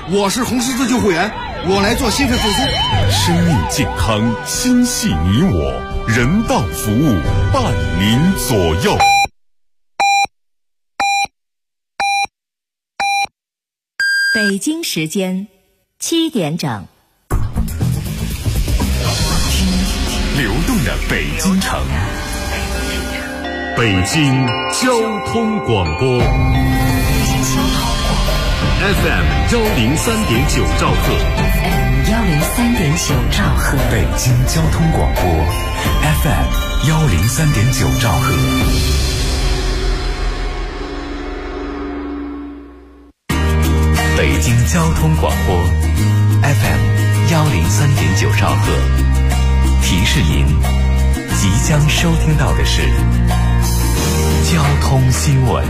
我是红十字救护员，我来做心肺复苏。 生命健康，心系你我，人道服务伴您左右。 北京时间7点整， 流动的北京城，北京交通广播 FM 103.9兆赫， FM 103.9兆赫， 北京交通广播 FM 103.9兆赫。北京交通广播 FM 103.9兆赫，提示您即将收听到的是交通新闻。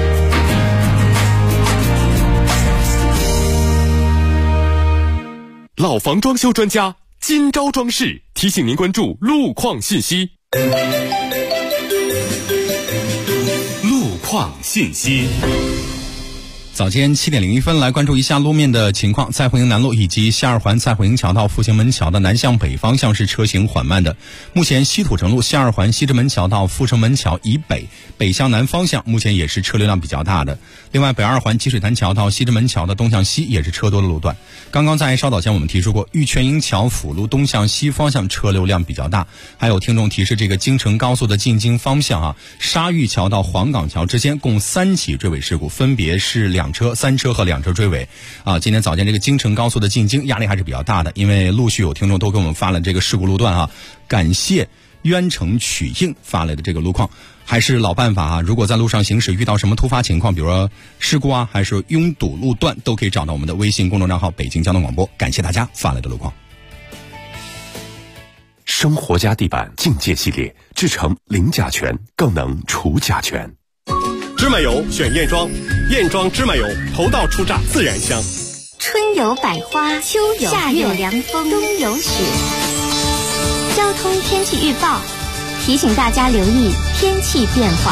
老房装修专家金招装饰提醒您关注路况信息。路况信息。 早间7点01分，来关注一下路面的情况。蔡慧营南路以及西二环蔡慧营桥到复兴门桥的南向北方向是车行缓慢的。目前西土城路西二环西直门桥到阜成门桥以北北向南方向目前也是车流量比较大的。另外北二环积水潭桥到西直门桥的东向西也是车多的路段。刚刚在稍早前我们提出过，玉泉营桥辅路东向西方向车流量比较大。还有听众提示，这个京承高速的进京方向沙峪桥到黄岗桥之间共3起追尾事故，分别是2车、3车和2车追尾。今天早间这个京承高速的进京压力还是比较大的，因为陆续有听众都给我们发了这个事故路段感谢渊城曲应发来的这个路况。还是老办法如果在路上行驶遇到什么突发情况，比如说事故还是拥堵路段，都可以找到我们的微信公众账号北京交通广播。感谢大家发来的路况。 生活家地板境界系列，制成零甲醛，更能除甲醛。 芝麻油选燕庄，燕庄芝麻油头道初榨自然香。 春有百花，秋有夏有凉风，冬有雪。交通天气预报提醒大家留意天气变化。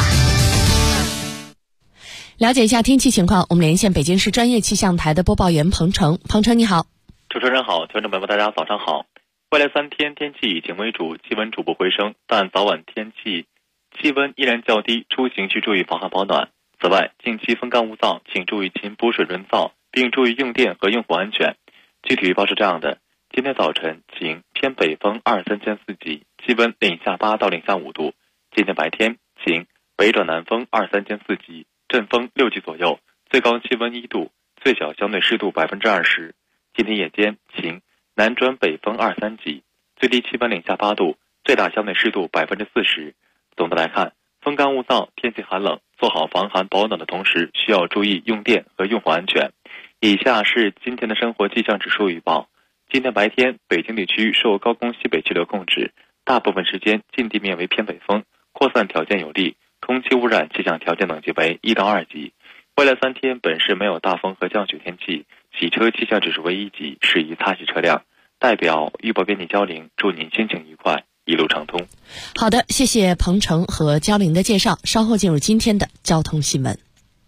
了解一下天气情况，我们连线北京市专业气象台的播报员彭程。彭程你好。 主持人好，听众朋友们大家早上好。未来3天天气以晴为主，气温逐步回升，但早晚气温依然较低，出行需注意防寒保暖。此外，近期风干物燥，请注意勤补水润燥，并注意用电和用户安全。具体预报是这样的：今天早晨晴，偏北风2-3千4级，气温-8到-5度。今天白天晴，北转南风2-3千4级，阵风6级左右，最高气温1度，最小相对湿度20%。今天夜间晴，南转北风2-3级，最低气温-8度，最大相对湿度40%。总的来看，风干物燥，天气寒冷，做好防寒保暖的同时，需要注意用电和用户安全。以下是今天的生活气象指数预报。今天白天，北京地区受高空西北气流控制，大部分时间近地面为偏北风，扩散条件有利，空气污染气象条件等级为1到2级。未来3天本市没有大风和降雪天气，洗车气象指数为1级，适宜擦洗车辆。代表预报编辑焦玲，祝您心情愉快，一路畅通。 好的，谢谢彭程和焦玲的介绍。稍后进入今天的交通新闻。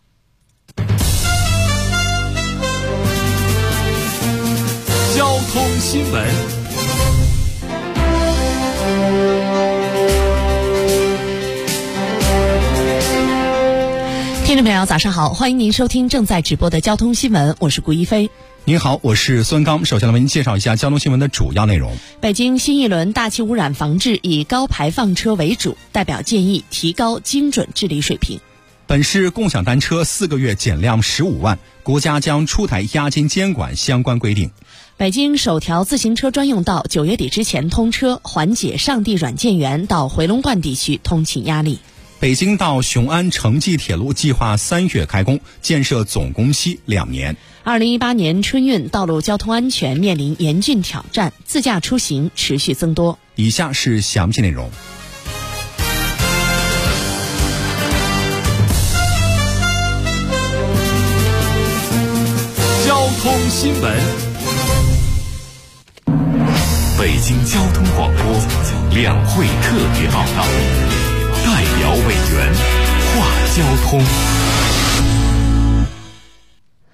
交通新闻。 听众朋友早上好，欢迎您收听正在直播的交通新闻，我是顾一飞。 您好，我是孙刚。首先来为您介绍一下交通新闻的主要内容。 北京新一轮大气污染防治以高排放车为主，代表建议提高精准治理水平。 本市共享单车4个月减量15万，国家将出台押金监管相关规定。 北京首条自行车专用道9月底之前通车，缓解上地软件园到回龙观地区通勤压力。 北京到雄安城际铁路计划3月开工，建设总工期2年。 2018年春运道路交通安全面临严峻挑战，自驾出行持续增多。 以下是详细内容。 交通新闻。北京交通广播两会特别报道，代表委员话交通。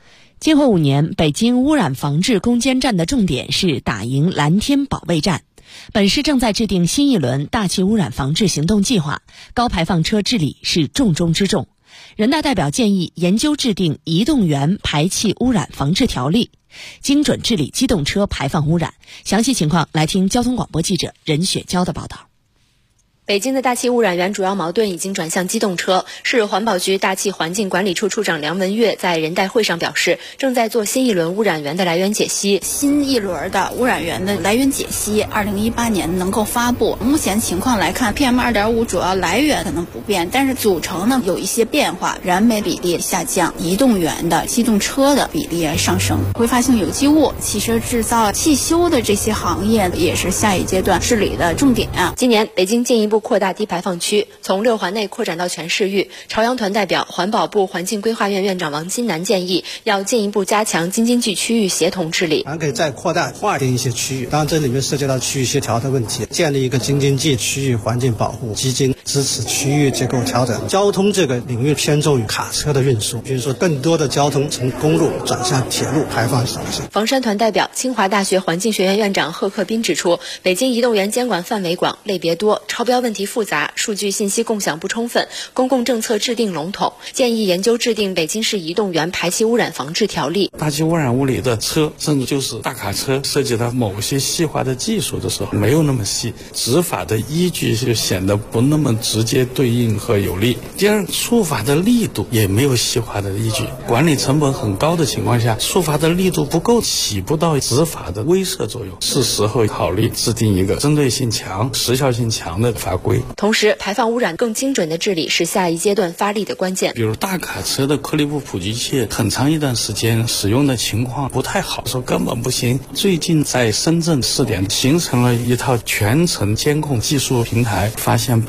今后5年，北京污染防治攻坚战的重点是打赢蓝天保卫战。本市正在制定新一轮大气污染防治行动计划，高排放车治理是重中之重。人大代表建议研究制定移动源排气污染防治条例，精准治理机动车排放污染。详细情况来听交通广播记者任雪娇的报道。 北京的大气污染源主要矛盾已经转向机动车。市环保局大气环境管理处处长梁文月在人代会上表示，正在做新一轮污染源的来源解析。 新一轮的污染源的来源解析2018年能够发布。目前情况来看， PM2.5 主要来源可能不变，但是组成呢有一些变化，燃煤比例下降，移动源的机动车的比例上升，挥发性有机物、汽车制造、汽修的这些行业也是下一阶段治理的重点。 今年北京进一步扩大低排放区，从6环内扩展到全市域。朝阳团代表、环保部环境规划院院长王金南建议，要进一步加强京津冀区域协同治理。 还可以再扩大划定一些区域，当然这里面涉及到区域协调的问题，建立一个京津冀区域环境保护基金，支持区域结构调整。交通这个领域偏重于卡车的运输，比如说更多的交通从公路转向铁路，排放少一些。 房山团代表、清华大学环境学院院长贺克斌指出，北京移动源监管范围广、类别多，超标问题复杂，数据信息共享不充分，公共政策制定笼统，建议研究制定北京市移动源排气污染防治条例。 大气污染物里的车，甚至就是大卡车，涉及到某些细化的技术的时候，没有那么细，执法的依据就显得不那么直接对应和有力。第二，处罚的力度也没有细化的依据，管理成本很高的情况下，处罚的力度不够，起不到执法的威慑作用。是时候考虑制定一个针对性强、时效性强的法规。 同时，排放污染更精准的治理是下一阶段发力的关键。 比如大卡车的颗粒物普及器，很长一段时间使用的情况不太好，说根本不行。最近在深圳试点形成了一套全程监控技术平台，发现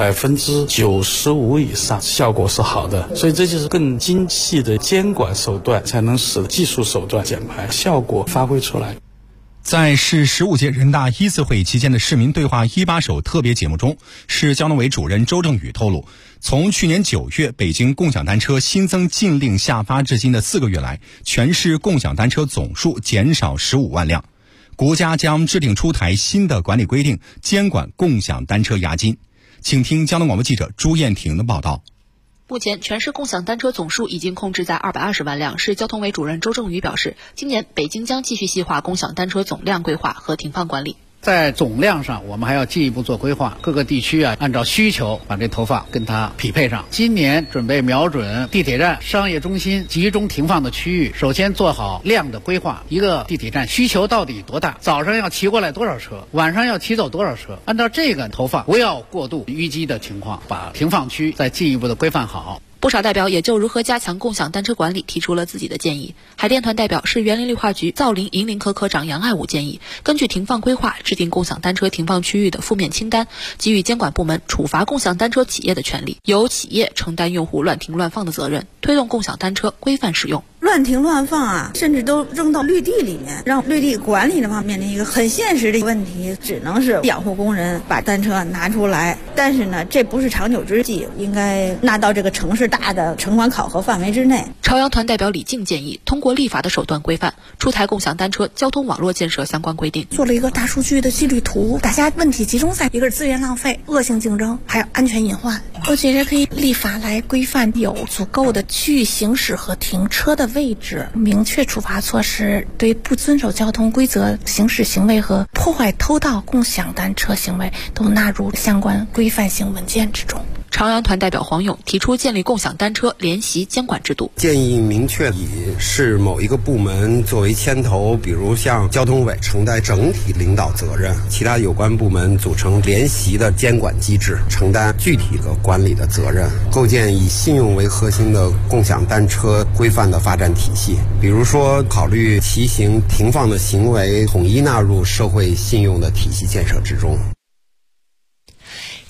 95%以上效果是好的。所以这就是更精细的监管手段，才能使技术手段减排效果发挥出来。 在市15届人大1次会议期间的市民对话1把手特别节目中，市交通委主任周正宇透露，从去年9月北京共享单车新增禁令下发至今的4个月来，全市共享单车总数减少15万辆。国家将制定出台新的管理规定，监管共享单车押金。请听交通广播记者朱艳婷的报道。 目前，全市共享单车总数已经控制在220万辆。市交通委主任周正宇表示，今年北京将继续细化共享单车总量规划和停放管理。 在总量上，我们还要进一步做规划，各个地区按照需求把这投放跟它匹配上。今年准备瞄准地铁站、商业中心集中停放的区域，首先做好量的规划。一个地铁站需求到底多大？早上要骑过来多少车？晚上要骑走多少车？按照这个投放，不要过度淤积的情况，把停放区再进一步的规范好。 不少代表也就如何加强共享单车管理提出了自己的建议。海淀团代表、市园林绿化局造林银林科科长杨爱武建议，根据停放规划制定共享单车停放区域的负面清单，给予监管部门处罚共享单车企业的权利，由企业承担用户乱停乱放的责任，推动共享单车规范使用。 乱停乱放甚至都扔到绿地里面，让绿地管理的方面的一个很现实的问题，只能是养护工人把单车拿出来。但是呢，这不是长久之计，应该纳到这个城市大的城管考核范围之内。 朝阳团代表李静建议，通过立法的手段规范，出台共享单车交通网络建设相关规定， 做了一个大数据的纪律图，大家问题集中在一个是资源浪费、恶性竞争，还有安全隐患。我觉得可以立法来规范，有足够的区域行驶和停车的位置，明确处罚措施，对不遵守交通规则行驶行为和破坏偷盗共享单车行为都纳入相关规范性文件之中。 朝阳团代表黄勇提出建立共享单车联席监管制度， 建议明确以市某一个部门作为牵头，比如像交通委承担整体领导责任，其他有关部门组成联席的监管机制，承担具体的管理的责任，构建以信用为核心的共享单车规范的发展体系，比如说考虑骑行停放的行为统一纳入社会信用的体系建设之中。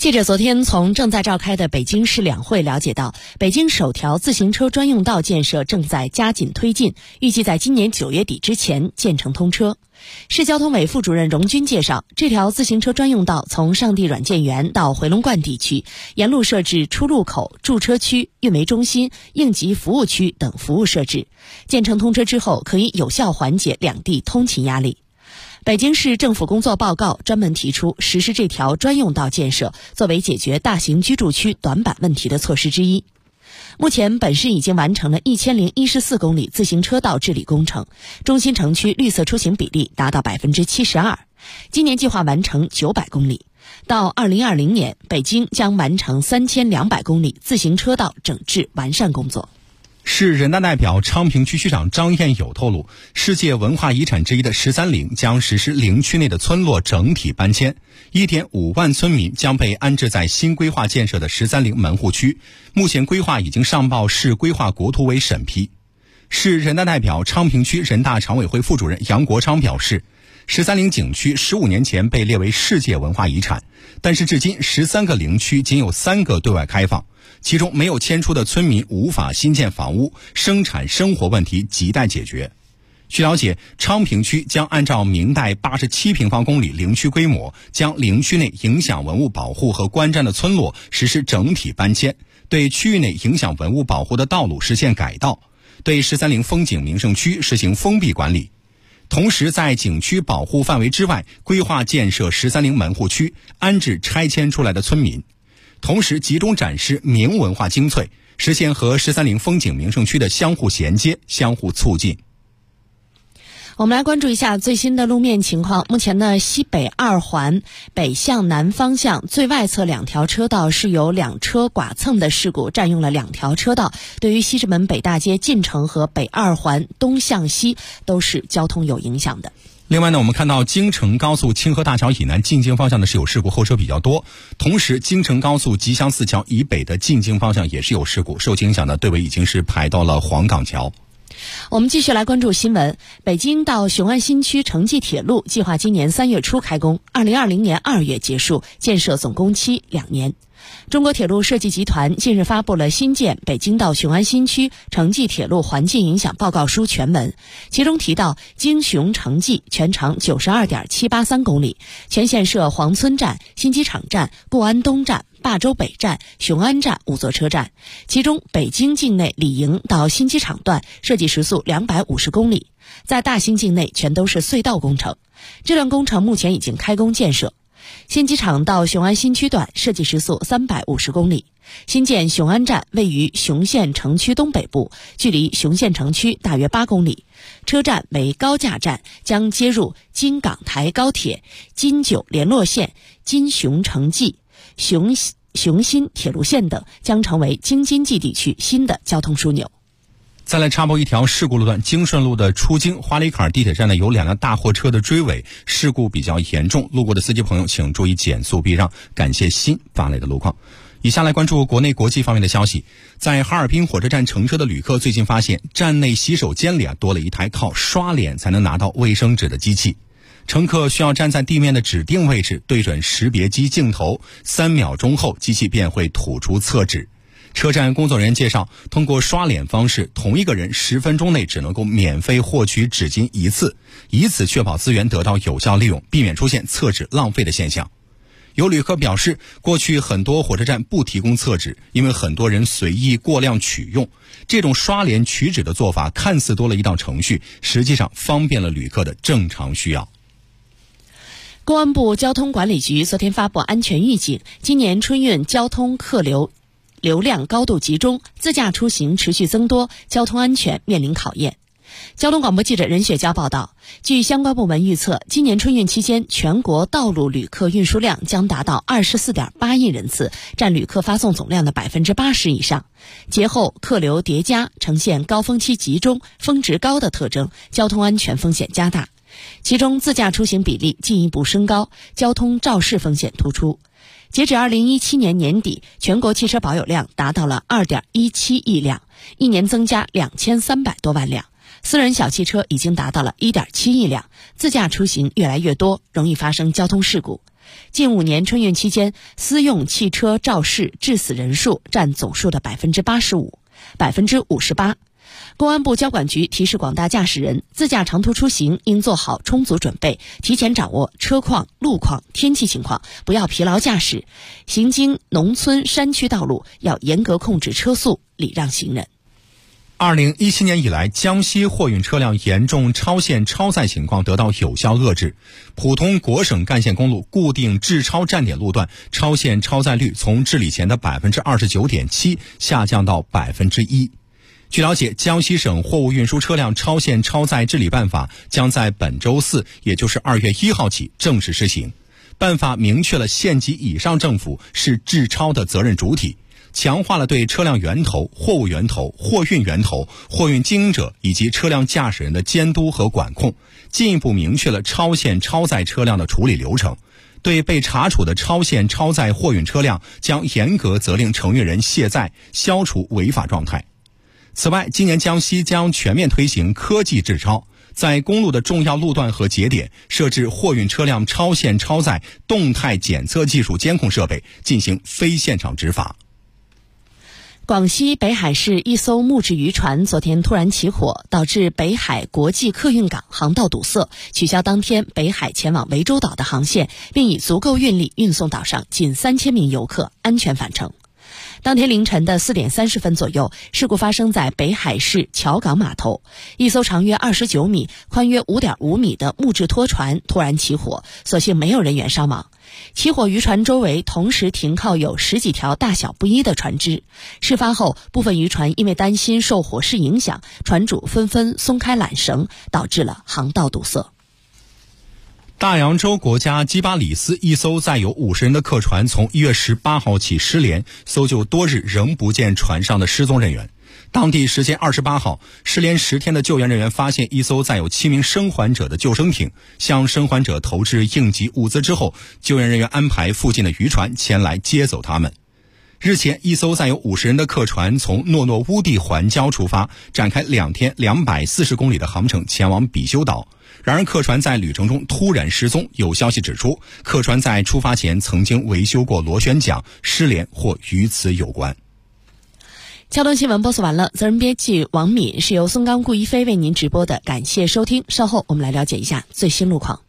记者昨天从正在召开的北京市两会了解到，北京首条自行车专用道建设正在加紧推进，预计在今年9月底之前建成通车。市交通委副主任荣军介绍，这条自行车专用道从上地软件园到回龙观地区，沿路设置出入口、驻车区、运维中心、应急服务区等服务设置。建成通车之后，可以有效缓解两地通勤压力。北京市政府工作报告专门提出，实施这条专用道建设作为解决大型居住区短板问题的措施之一。目前本市已经完成了1014公里自行车道治理工程，中心城区绿色出行比例达到 72%， 今年计划完成900公里。到2020年，北京将完成3200公里自行车道整治完善工作。 市人大代表昌平区区长张彦友透露，世界文化遗产之一的13陵将实施陵区内的村落整体搬迁， 1.5万村民将被安置在新规划建设的13陵门户区，目前规划已经上报市规划国土委审批。市人大代表昌平区人大常委会副主任杨国昌表示，13陵景区15年前被列为世界文化遗产，但是至今13个陵区仅有3个对外开放，其中没有迁出的村民无法新建房屋，生产生活问题亟待解决。据了解，昌平区将按照明代87平方公里陵区规模，将陵区内影响文物保护和观瞻的村落实施整体搬迁，对区域内影响文物保护的道路实现改道，对13陵风景名胜区实行封闭管理。同时在景区保护范围之外规划建设13陵门户区，安置拆迁出来的村民，同时集中展示明文化精粹，实现和13陵风景名胜区的相互衔接、相互促进。 我们来关注一下最新的路面情况。目前呢，西北2环北向南方向最外侧2条车道是有2车剐蹭的事故，占用了2条车道，对于西直门北大街进城和北2环东向西都是交通有影响的。 另外呢，我们看到京承高速清河大桥以南进京方向呢是有事故，后车比较多。同时京承高速吉祥寺桥以北的进京方向也是有事故，受影响的队尾已经是排到了黄岗桥。 我们继续来关注新闻。北京到雄安新区城际铁路计划今年3月初开工，2020年2月结束，建设总工期2年。中国铁路设计集团近日发布了新建北京到雄安新区城际铁路环境影响报告书全文，其中提到京雄城际全长 92.783 公里，全线设黄村站、新机场站、固安东站、霸州北站、雄安站5座车站，其中北京境内里营到新机场段设计时速250公里，在大兴境内全都是隧道工程。这段工程目前已经开工建设。新机场到雄安新区段设计时速350公里。新建雄安站位于雄县城区东北部，距离雄县城区大约8公里。车站为高架站，将接入京港台高铁、京九联络线、京雄城际、雄新铁路线等，将成为京津冀地区新的交通枢纽。 再来插播一条事故路段，京顺路的出京花里坎地铁站呢有2辆大货车的追尾，事故比较严重，路过的司机朋友请注意减速避让。感谢新发来的路况。以下来关注国内国际方面的消息。在哈尔滨火车站乘车的旅客最近发现，站内洗手间里多了一台靠刷脸才能拿到卫生纸的机器。乘客需要站在地面的指定位置，对准识别机镜头，3秒钟后机器便会吐出厕纸。车站工作人员介绍，通过刷脸方式，同一个人10分钟内只能够免费获取纸巾1次，以此确保资源得到有效利用，避免出现厕纸浪费的现象。有旅客表示，过去很多火车站不提供厕纸，因为很多人随意过量取用。这种刷脸取纸的做法看似多了一道程序，实际上方便了旅客的正常需要。 公安部交通管理局昨天发布安全预警，今年春运交通客流量高度集中，自驾出行持续增多，交通安全面临考验。交通广播记者任雪娇报道，据相关部门预测，今年春运期间全国道路旅客运输量将达到 24.8 亿人次，占旅客发送总量的 80% 以上。节后客流叠加，呈现高峰期集中、峰值高的特征，交通安全风险加大。其中自驾出行比例进一步升高，交通肇事风险突出。截止2017年年底，全国汽车保有量达到了 2.17 亿辆，一年增加2300多万辆。私人小汽车已经达到了 1.7 亿辆，自驾出行越来越多，容易发生交通事故。 近5年春运期间，私用汽车肇事致死人数占总数的58%。公安部交管局提示广大驾驶人，自驾长途出行应做好充足准备，提前掌握车况、路况、天气情况，不要疲劳驾驶。行经农村山区道路要严格控制车速，礼让行人。 2017年以来，江西货运车辆严重超限超载情况得到有效遏制，普通国省干线公路固定滞超站点路段超限超载率从治理前的 29.7% 下降到 1%。据了解，江西省货物运输车辆超限超载治理办法将在本周4，也就是2月1号起正式施行。办法明确了县级以上政府是滞超的责任主体，强化了对车辆源头、货物源头、货运源头、货运经营者以及车辆驾驶人的监督和管控，进一步明确了超限超载车辆的处理流程。对被查处的超限超载货运车辆，将严格责令承运人卸载，消除违法状态。此外，今年江西将全面推行科技滞超，在公路的重要路段和节点设置货运车辆超限超载动态检测技术监控设备，进行非现场执法。 广西北海市一艘木质渔船昨天突然起火，导致北海国际客运港航道堵塞，取消当天北海前往涠洲岛的航线，并以足够运力运送岛上近3000名游客安全返程。当天凌晨的4点30分左右，事故发生在北海市桥港码头，一艘长约29米、宽约5.5米的木质拖船突然起火，所幸没有人员伤亡。起火渔船周围同时停靠有10几条大小不一的船只。事发后，部分渔船因为担心受火势影响，船主纷纷松开缆绳，导致了航道堵塞。 大洋洲国家基巴里斯一艘载有50人的客船从1月18号起失联，搜救多日仍不见船上的失踪人员。当地时间28号，失联10天的救援人员发现一艘载有7名生还者的救生艇，向生还者投掷应急物资之后，救援人员安排附近的渔船前来接走他们。日前，一艘载有50人的客船从诺诺乌地环礁出发，展开2天240公里的航程前往比修岛。然而客船在旅程中突然失踪，有消息指出，客船在出发前曾经维修过螺旋桨，失联或与此有关。 交通新闻播送完了，责任编辑王敏，是由宋刚、顾一飞为您直播的，感谢收听。稍后我们来了解一下最新路况。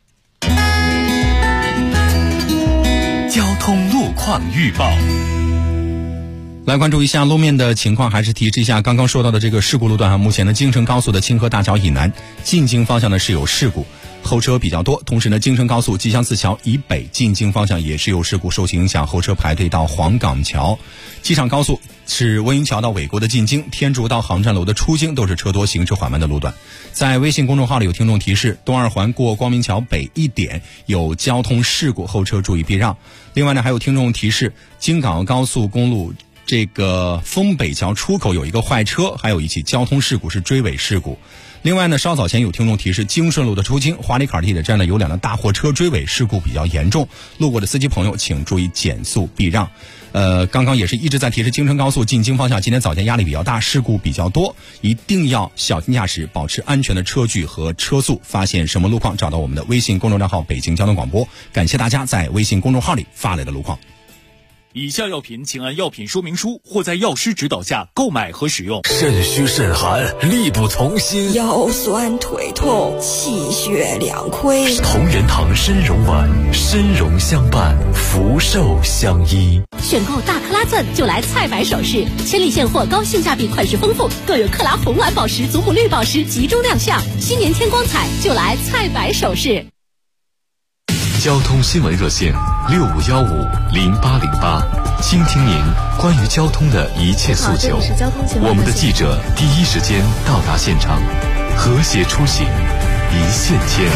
交通路况预报。 来关注一下路面的情况，还是提示一下刚刚说到的这个事故路段目前的京承高速的清河大桥以南进京方向呢是有事故，后车比较多。同时呢，京承高速吉祥寺桥以北进京方向也是有事故，受其影响，后车排队到黄岗桥。机场高速是温榆桥到纬国的进京，天竺到航站楼的出京都是车多行车缓慢的路段。在微信公众号里有听众提示，东二环过光明桥北1点有交通事故，后车注意避让。另外呢，还有听众提示，京港澳高速公路这个丰北桥出口有一个坏车，还有一起交通事故是追尾事故。另外呢，稍早前有听众提示，京顺路的出京华里坎地铁站呢有2辆大货车追尾事故比较严重，路过的司机朋友请注意减速避让。刚刚也是一直在提示，京承高速进京方向今天早间压力比较大，事故比较多，一定要小心驾驶，保持安全的车距和车速。发现什么路况，找到我们的微信公众账号北京交通广播。感谢大家在微信公众号里发来的路况。 以下药品请按药品说明书或在药师指导下购买和使用。 肾虚肾寒，力不从心， 腰酸腿痛，气血两亏。 同仁堂参茸丸，参茸相伴，福寿相依。 选购大克拉钻就来菜百首饰，千里现货，高性价比，款式丰富，更有克拉红蓝宝石、祖母绿宝石集中亮相。新年添光彩，就来菜百首饰。 交通新闻热线65150808，倾听您关于交通的一切诉求。我们的记者第一时间到达现场，和谐出行，一线牵。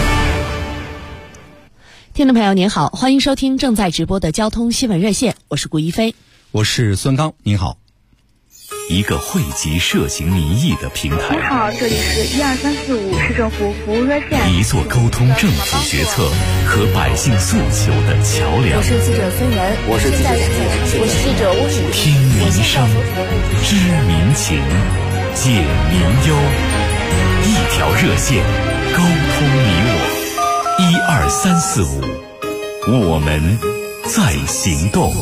听众朋友您好，欢迎收听正在直播的交通新闻热线，我是顾一飞， 我是孙刚，您好。 一个汇集涉情民意的平台。 你好，这里是12345市政府服务热线。 一座沟通政府决策和百姓诉求的桥梁。 我是记者孙岩， 我是记者吴宇。 听民声，知民情，解民忧，一条热线，沟通你我。12345 我们在行动。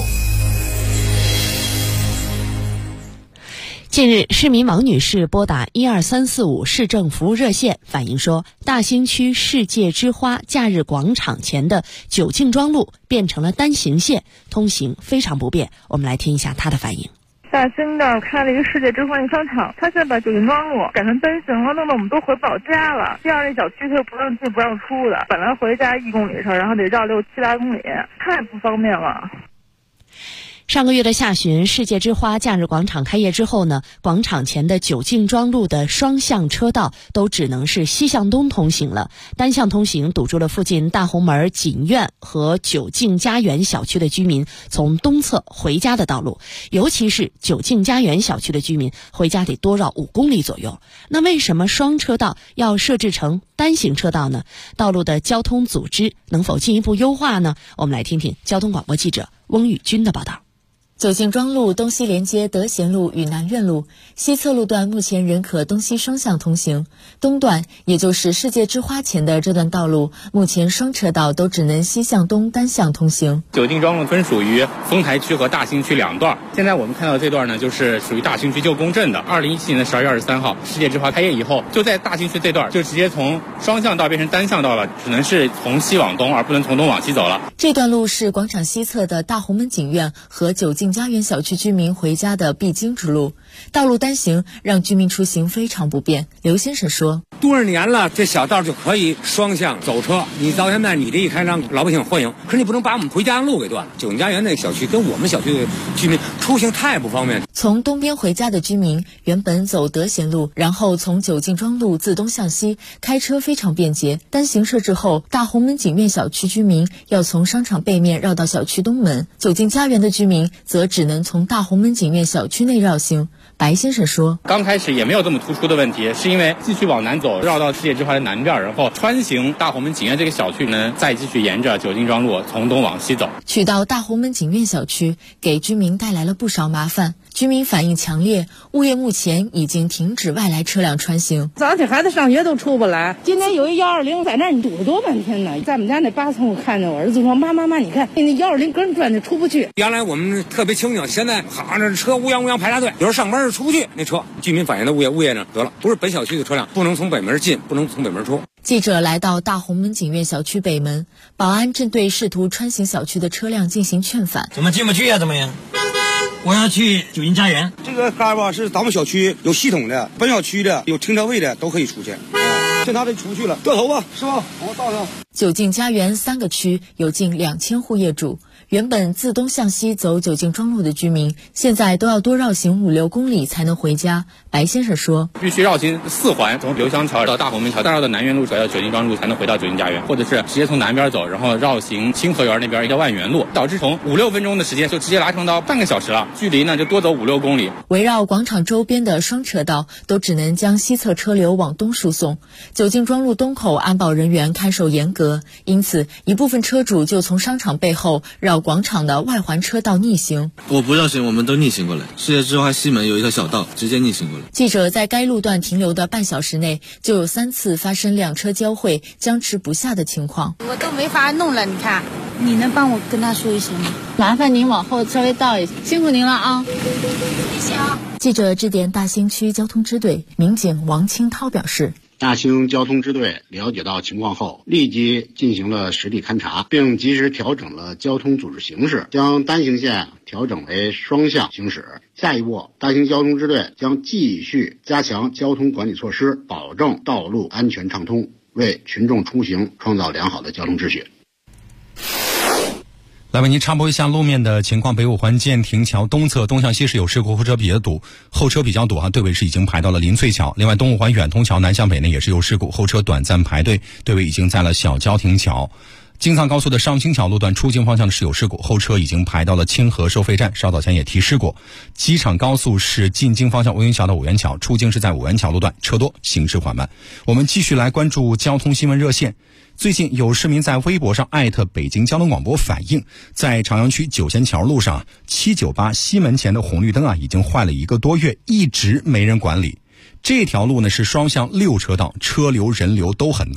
近日，市民王女士拨打12345市政服务热线反映说，大兴区世界之花假日广场前的九径庄路变成了单行线，通行非常不便。我们来听一下她的反应。 大兴的开了一个世界之花商场，他现在把九径庄路改成单行了，弄得我们都回不了家了。第二，那小区他又不让进不让出的，本来回家1公里的事儿，然后得绕6、7、8公里，太不方便了。 上个月的下旬，世界之花假日广场开业之后呢，广场前的九径庄路的双向车道都只能是西向东通行了，单向通行堵住了附近大红门锦苑和九径家园小区的居民从东侧回家的道路，尤其是九径家园小区的居民回家得多绕5公里左右。那为什么双车道要设置成单行车道呢？道路的交通组织能否进一步优化呢？我们来听听交通广播记者翁宇军的报道。 九径庄路东西连接德贤路与南苑路，西侧路段目前仍可东西双向通行，东段也就是世界之花前的这段道路，目前双车道都只能西向东单向通行。 九径庄路分属于丰台区和大兴区2段，现在我们看到的这段呢，就是属于大兴区旧宫镇的。2017年的12月23号，世界之花开业以后，就在大兴区这段就直接从双向道变成单向道了，只能是从西往东，而不能从东往西走了。 这段路是广场西侧的大红门景苑和九径家园小区居民回家的必经之路，道路单行让居民出行非常不便。刘先生说， 多少年了，这小道就可以双向走车，你到现在你这一开让老百姓欢迎，可是你不能把我们回家的路给断了。九径家园那个小区跟我们小区的居民出行太不方便。 从东边回家的居民原本走德贤路，然后从九径庄路自东向西，开车非常便捷。单行设置后，大红门景苑小区居民要从商场背面绕到小区东门，九径家园的居民则只能从大红门景苑小区内绕行。白先生说， 刚开始也没有这么突出的问题，是因为继续往南走，绕到世界之花的南边，然后穿行大红门景苑这个小区呢，再继续沿着九径庄路从东往西走。 去到大红门景苑小区给居民带来了不少麻烦，居民反应强烈，物业目前已经停止外来车辆穿行。 早上孩子上学都出不来，今天有一120在那儿，你堵了多半天呢。在我们家那8层，我看见我儿子说，妈，你看那120跟转就出不去。 原来我们特别清醒，现在好像车乌泱排大队，有时候上班出不去，那车居民反映的物业呢，得了，不是本小区的车辆不能从北门进，不能从北门出。 记者来到大红门景苑小区北门，保安正对试图穿行小区的车辆进行劝返。 怎么进不去啊？怎么样？我要去九径家园。 这个杆吧是咱们小区有系统的，本小区的有停车位的都可以出去。现在他得出去了，掉头吧，是吧？我倒上。 九径家园3个区有近2000户业主，原本自东向西走九径庄路的居民，现在都要多绕行5、6公里才能回家。白先生说， 必须绕行4环，从刘香桥到大红门桥，再绕到南苑路转到九径庄路才能回到九径家园，或者是直接从南边走，然后绕行清河园那边一条万源路，导致从5、6分钟的时间就直接拉长到半个小时了，距离呢就多走5、6公里。 围绕广场周边的双车道都只能将西侧车流往东输送，九径庄路东口安保人员看守严格，因此一部分车主就从商场背后绕广场的外环车道逆行。 我不绕行，我们都逆行过来。世界之花西门有一条小道，直接逆行过来。 记者在该路段停留的半小时内，就有3次发生2车交汇、僵持不下的情况。 我都没法弄了，你看，你能帮我跟他说一声吗？麻烦您往后稍微倒一下，辛苦您了啊！谢谢啊。 记者致电大兴区交通支队民警王清涛表示， 大兴交通支队了解到情况后，立即进行了实地勘查，并及时调整了交通组织形式，将单行线调整为双向行驶。下一步，大兴交通支队将继续加强交通管理措施，保证道路安全畅通，为群众出行创造良好的交通秩序。 来为您插播一下路面的情况。北五环建亭桥东侧东向西是有事故，后车比较堵，队尾是已经排到了林翠桥。另外东五环远通桥南向北呢也是有事故，后车短暂排队，队尾已经在了小交亭桥。京藏高速的上清桥路段出京方向是有事故，后车已经排到了清河收费站，稍早前也提示过。机场高速是进京方向五元桥到五元桥，出京是在五元桥路段，车多，行驶缓慢。我们继续来关注交通新闻热线。最近有市民在微博上艾特北京交通广播反映，在朝阳区九仙桥路上798西门前的红绿灯已经坏了1个多月，一直没人管理。这条路呢是双向6车道，车流人流都很大。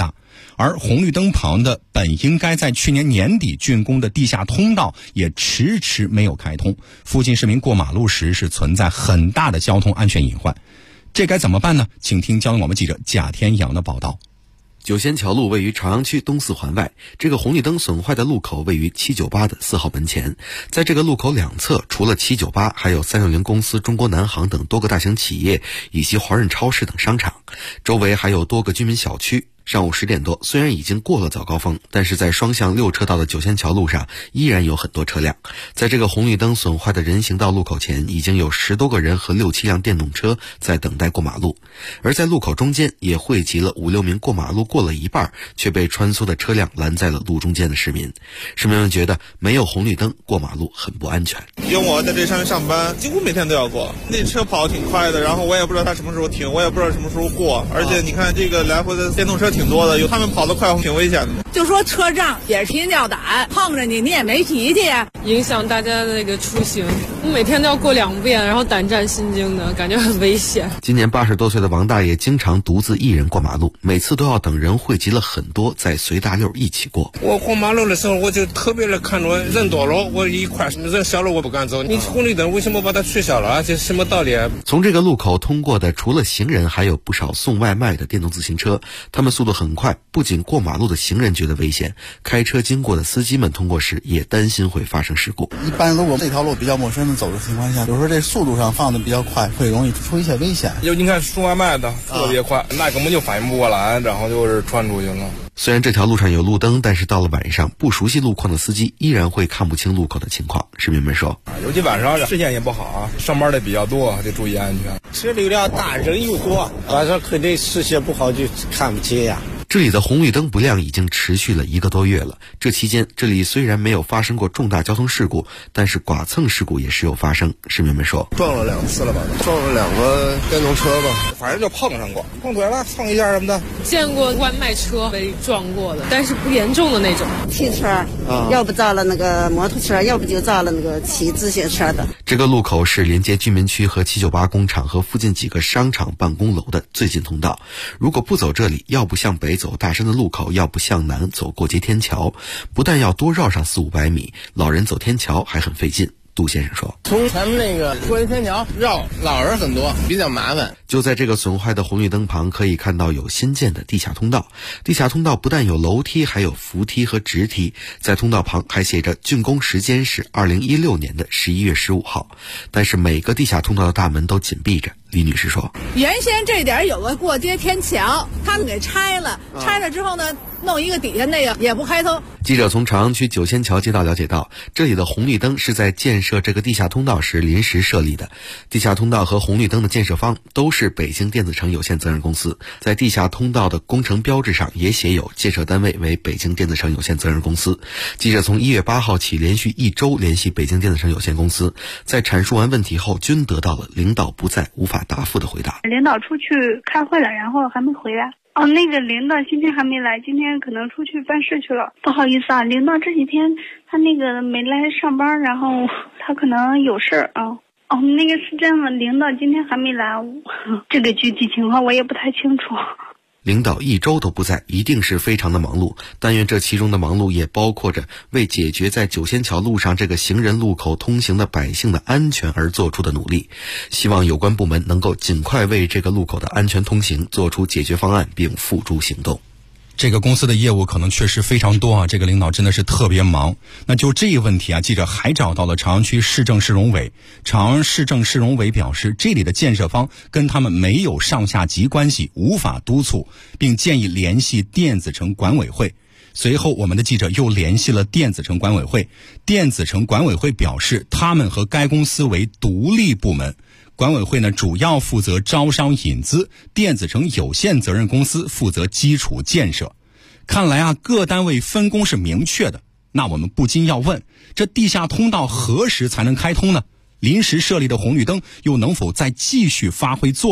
而红绿灯旁的本应该在去年年底竣工的地下通道也迟迟没有开通，附近市民过马路时是存在很大的交通安全隐患。这该怎么办呢？请听交通广播记者贾天阳的报道。 九仙桥路位于朝阳区东四环外，这个红绿灯损坏的路口位于798的4号门前。在这个路口两侧，除了798，还有360公司、中国南航等多个大型企业以及华润超市等商场，周围还有多个居民小区。上午10点多，虽然已经过了早高峰，但是在双向6车道的九仙桥路上依然有很多车辆。在这个红绿灯损坏的人行道路口前，已经有10多个人和6、7辆电动车在等待过马路。而在路口中间也汇集了5、6名过马路过了一半却被穿梭的车辆拦在了路中间的市民。市民们觉得没有红绿灯过马路很不安全。 因为我在这上面上班，几乎每天都要过，那车跑得挺快的，然后我也不知道他什么时候停，我也不知道什么时候过，而且你看这个来回的电动车挺多的，有他们跑得快挺危险的。 就说车障也是提心吊胆，碰着你也没脾气， 影响大家的那个出行。我每天都要过2遍，然后胆战心惊的，感觉很危险。 今年80多岁的王大爷经常独自一人过马路，每次都要等人汇集了很多再随大溜一起过。 我过马路的时候，我就特别的看着人多了，我一块人少了我不敢走。你红绿灯为什么把它取消了？这什么道理？ 从这个路口通过的除了行人，还有不少送外卖的电动自行车，他们速度很快，不仅过马路的行人觉得危险，开车经过的司机们通过时也担心会发生事故。 一般如果这条路比较陌生的走的情况下，有时候这速度上放的比较快，会容易出一些危险。 你看送外卖的特别快，那根本就反应不过来，然后就是传出去了。 虽然这条路上有路灯，但是到了晚上，不熟悉路况的司机依然会看不清路口的情况。市民们说， 尤其晚上视线也不好啊，上班的比较多，得注意安全。 车流量大，人又多，晚上肯定视线不好就看不清呀。 这里的红绿灯不亮已经持续了1个多月了。这期间，这里虽然没有发生过重大交通事故，但是剐蹭事故也时有发生。市民们说， 撞了2次了吧，撞了2个电动车吧，反正就碰上过，碰腿了，蹭一下什么的。 见过外卖车被撞过的，但是不严重的那种。 汽车，要不遭了那个摩托车，要不就遭了那个骑自行车的。 这个路口是连接居民区和798工厂和附近几个商场办公楼的最近通道。如果不走这里，要不向北走大山的路口，要不向南走过街天桥，不但要多绕上400-500米，老人走天桥还很费劲。杜先生说， 从咱们那个过街天桥绕，老人很多，比较麻烦。 就在这个损坏的红绿灯旁，可以看到有新建的地下通道。地下通道不但有楼梯，还有扶梯和直梯，在通道旁还写着竣工时间是2016年的11月15号。但是每个地下通道的大门都紧闭着。李女士说， 原先这点有个过街天桥，他们给拆了，拆了之后呢，弄一个底下那个也不开通。 记者从朝阳区九仙桥街道了解到，这里的红绿灯是在建设这个地下通道时临时设立的。地下通道和红绿灯的建设方都是北京电子城有限责任公司，在地下通道的工程标志上也写有建设单位为北京电子城有限责任公司。记者从1月8号起连续1周联系北京电子城有限公司，在阐述完问题后，均得到了领导不在无法答复的回答。 领导出去开会了，然后还没回来。那个领导今天还没来，今天可能出去办事去了。不好意思啊，领导这几天他那个没来上班，然后他可能有事儿啊。那个是这样的，领导今天还没来，这个具体情况我也不太清楚。 领导1周都不在，一定是非常的忙碌。但愿这其中的忙碌也包括着为解决在九仙桥路上这个行人路口通行的百姓的安全而做出的努力。希望有关部门能够尽快为这个路口的安全通行做出解决方案，并付诸行动。 这个公司的业务可能确实非常多啊，这个领导真的是特别忙。那就这个问题啊，记者还找到了朝阳区市政市容委。朝阳市政市容委表示，这里的建设方跟他们没有上下级关系，无法督促，并建议联系电子城管委会。随后我们的记者又联系了电子城管委会，电子城管委会表示，他们和该公司为独立部门。管委会呢，主要负责招商引资，电子城有限责任公司负责基础建设。看来啊，各单位分工是明确的。那我们不禁要问，这地下通道何时才能开通呢？临时设立的红绿灯又能否再继续发挥作用？